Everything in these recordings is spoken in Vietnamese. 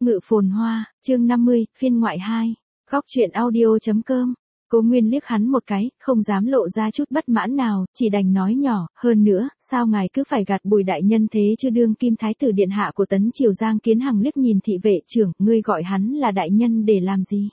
Ngự phồn hoa, chương 50, phiên ngoại 2. Góc truyện audio.com. Cố Nguyên liếc hắn một cái, không dám lộ ra chút bất mãn nào, chỉ đành nói nhỏ, hơn nữa, sao ngài cứ phải gạt Bùi đại nhân thế chứ? Đương kim thái tử điện hạ của Tấn Triều Giang Kiến Hằng liếc nhìn thị vệ trưởng, ngươi gọi hắn là đại nhân để làm gì?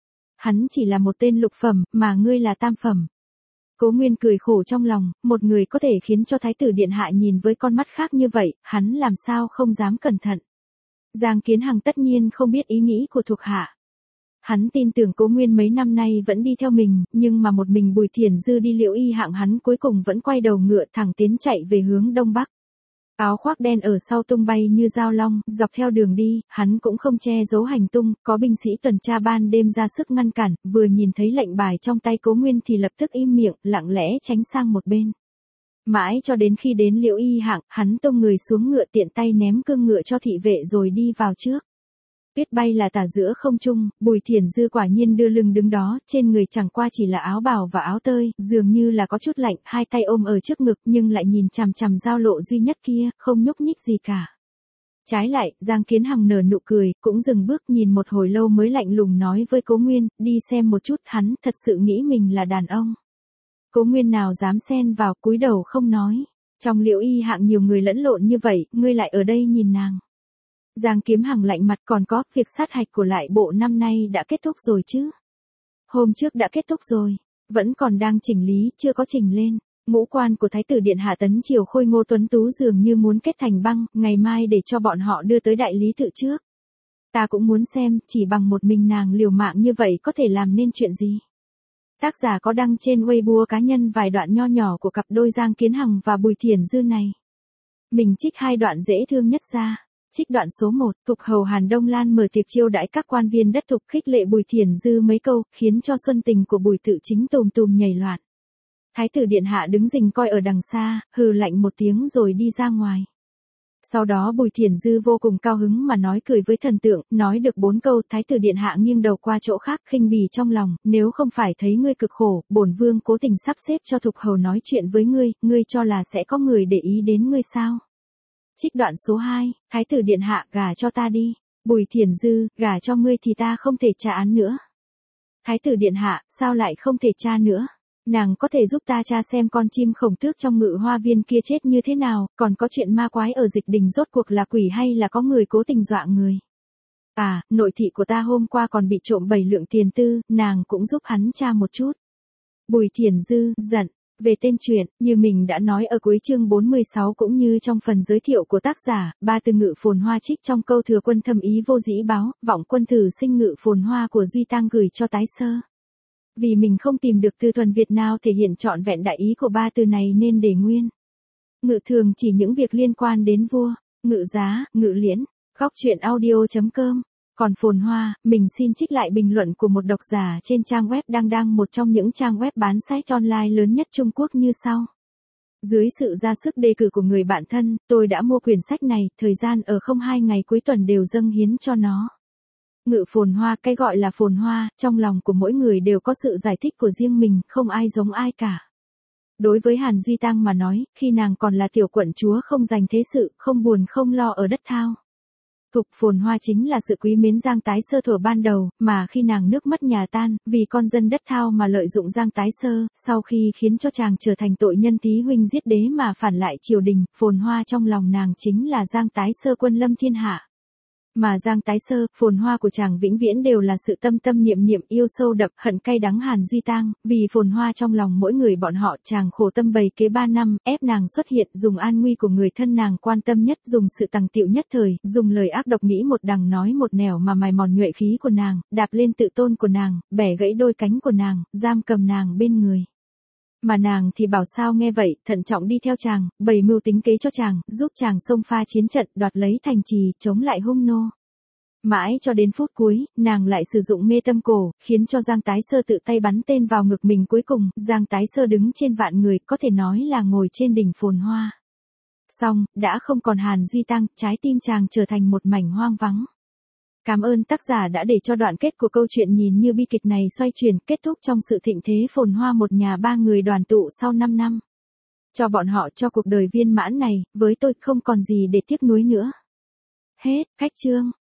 Hắn chỉ là một tên lục phẩm, mà ngươi là tam phẩm. Cố Nguyên cười khổ trong lòng, một người có thể khiến cho thái tử điện hạ nhìn với con mắt khác như vậy, hắn làm sao không dám cẩn thận. Giang Kiến Hằng tất nhiên không biết ý nghĩ của thuộc hạ. Hắn tin tưởng Cố Nguyên mấy năm nay vẫn đi theo mình, nhưng mà một mình Bùi Thiển Dư đi Liễu Y hạng hắn cuối cùng vẫn quay đầu ngựa thẳng tiến chạy về hướng đông bắc. Áo khoác đen ở sau tung bay như dao long, dọc theo đường đi, hắn cũng không che giấu hành tung, có binh sĩ tuần tra ban đêm ra sức ngăn cản, vừa nhìn thấy lệnh bài trong tay Cố Nguyên thì lập tức im miệng, lặng lẽ tránh sang một bên. Mãi cho đến khi đến Liễu Y hạng, hắn tung người xuống ngựa tiện tay ném cương ngựa cho thị vệ rồi đi vào trước. Tuyết bay là tả giữa không trung, Bùi Thiển Dư quả nhiên đưa lưng đứng đó, trên người chẳng qua chỉ là áo bào và áo tơi, dường như là có chút lạnh, hai tay ôm ở trước ngực nhưng lại nhìn chằm chằm giao lộ duy nhất kia, không nhúc nhích gì cả. Trái lại, Giang Kiến Hằng nở nụ cười, cũng dừng bước nhìn một hồi lâu mới lạnh lùng nói với Cố Nguyên, đi xem một chút. Hắn thật sự nghĩ mình là đàn ông. Cố Nguyên nào dám xen vào, cúi đầu không nói. Trong Liễu Y hạng nhiều người lẫn lộn như vậy, ngươi lại ở đây nhìn nàng. Giang Kiếm Hằng lạnh mặt, còn có, việc sát hạch của lại bộ năm nay đã kết thúc rồi chứ? Hôm trước đã kết thúc rồi, vẫn còn đang chỉnh lý, chưa có chỉnh lên. Ngũ quan của Thái tử Điện Hạ Tấn Triều khôi ngô tuấn tú dường như muốn kết thành băng, ngày mai để cho bọn họ đưa tới đại lý tự trước. Ta cũng muốn xem, chỉ bằng một mình nàng liều mạng như vậy có thể làm nên chuyện gì? Tác giả có đăng trên Weibo cá nhân vài đoạn nho nhỏ của cặp đôi Giang Kiến Hằng và Bùi Thiển Dư này. Mình trích hai đoạn dễ thương nhất ra. Trích đoạn số 1, Thục hầu Hàn Đông Lan mở tiệc chiêu đãi các quan viên đất thục, khích lệ Bùi Thiển Dư mấy câu, khiến cho xuân tình của Bùi Tự Chính tùm tùm nhảy loạn. Thái tử điện hạ đứng rình coi ở đằng xa, hừ lạnh một tiếng rồi đi ra ngoài. Sau đó Bùi Thiển Dư vô cùng cao hứng mà nói cười với thần tượng, nói được 4 câu, Thái tử điện hạ nghiêng đầu qua chỗ khác, khinh bỉ trong lòng, nếu không phải thấy ngươi cực khổ, bổn vương cố tình sắp xếp cho Thục hầu nói chuyện với ngươi cho là sẽ có người để ý đến ngươi sao? Trích đoạn số 2, Thái tử điện hạ, gả cho ta đi. Bùi Thiển Dư, gả cho ngươi thì ta không thể tra án nữa. Thái tử điện hạ, sao lại không thể tra nữa? Nàng có thể giúp ta tra xem con chim khổng tước trong Ngự Hoa Viên kia chết như thế nào, còn có chuyện ma quái ở Dịch Đình rốt cuộc là quỷ hay là có người cố tình dọa người. À, nội thị của ta hôm qua còn bị trộm 7 lượng tiền tư, nàng cũng giúp hắn tra một chút. Bùi Thiển Dư, giận. Về tên truyện, như mình đã nói ở cuối chương 46 cũng như trong phần giới thiệu của tác giả, ba từ ngự phồn hoa trích trong câu thừa quân thâm ý vô dĩ báo, vọng quân thử sinh ngự phồn hoa của Duy Tăng gửi cho tái sơ. Vì mình không tìm được từ thuần Việt nào thể hiện trọn vẹn đại ý của ba từ này nên để nguyên. Ngự thường chỉ những việc liên quan đến vua, ngự giá, ngự liễn. Góc truyện audio.com. Còn phồn hoa, mình xin trích lại bình luận của một độc giả trên trang web đang một trong những trang web bán sách online lớn nhất Trung Quốc như sau. Dưới sự ra sức đề cử của người bạn thân, tôi đã mua quyển sách này, thời gian ở không 2 ngày cuối tuần đều dâng hiến cho nó. Ngự phồn hoa, cái gọi là phồn hoa, trong lòng của mỗi người đều có sự giải thích của riêng mình, không ai giống ai cả. Đối với Hàn Duy Tăng mà nói, khi nàng còn là tiểu quận chúa không dành thế sự, không buồn không lo ở đất Thao. Thục phồn hoa chính là sự quý mến Giang Tái Sơ thuở ban đầu, mà khi nàng nước mất nhà tan, vì con dân đất Thao mà lợi dụng Giang Tái Sơ, sau khi khiến cho chàng trở thành tội nhân tí huynh giết đế mà phản lại triều đình, phồn hoa trong lòng nàng chính là Giang Tái Sơ quân lâm thiên hạ. Mà Giang Tái Sơ, phồn hoa của chàng vĩnh viễn đều là sự tâm tâm niệm niệm yêu sâu đậm, hận cay đắng Hàn Duy Tăng, vì phồn hoa trong lòng mỗi người bọn họ, chàng khổ tâm bày kế 3 năm, ép nàng xuất hiện, dùng an nguy của người thân nàng quan tâm nhất, dùng sự tằng tiệu nhất thời, dùng lời ác độc nghĩ một đằng nói một nẻo mà mài mòn nhuệ khí của nàng, đạp lên tự tôn của nàng, bẻ gãy đôi cánh của nàng, giam cầm nàng bên người. Mà nàng thì bảo sao nghe vậy, thận trọng đi theo chàng, bày mưu tính kế cho chàng, giúp chàng xông pha chiến trận, đoạt lấy thành trì, chống lại hung nô. Mãi cho đến phút cuối, nàng lại sử dụng mê tâm cổ, khiến cho Giang Tái Sơ tự tay bắn tên vào ngực mình. Cuối cùng, Giang Tái Sơ đứng trên vạn người, có thể nói là ngồi trên đỉnh phồn hoa. Xong, đã không còn Hàn Duy Tăng, trái tim chàng trở thành một mảnh hoang vắng. Cảm ơn tác giả đã để cho đoạn kết của câu chuyện nhìn như bi kịch này xoay chuyển, kết thúc trong sự thịnh thế phồn hoa một nhà 3 người đoàn tụ sau 5 năm. Cho bọn họ, cho cuộc đời viên mãn này, với tôi không còn gì để tiếc nuối nữa. Hết, cách chương.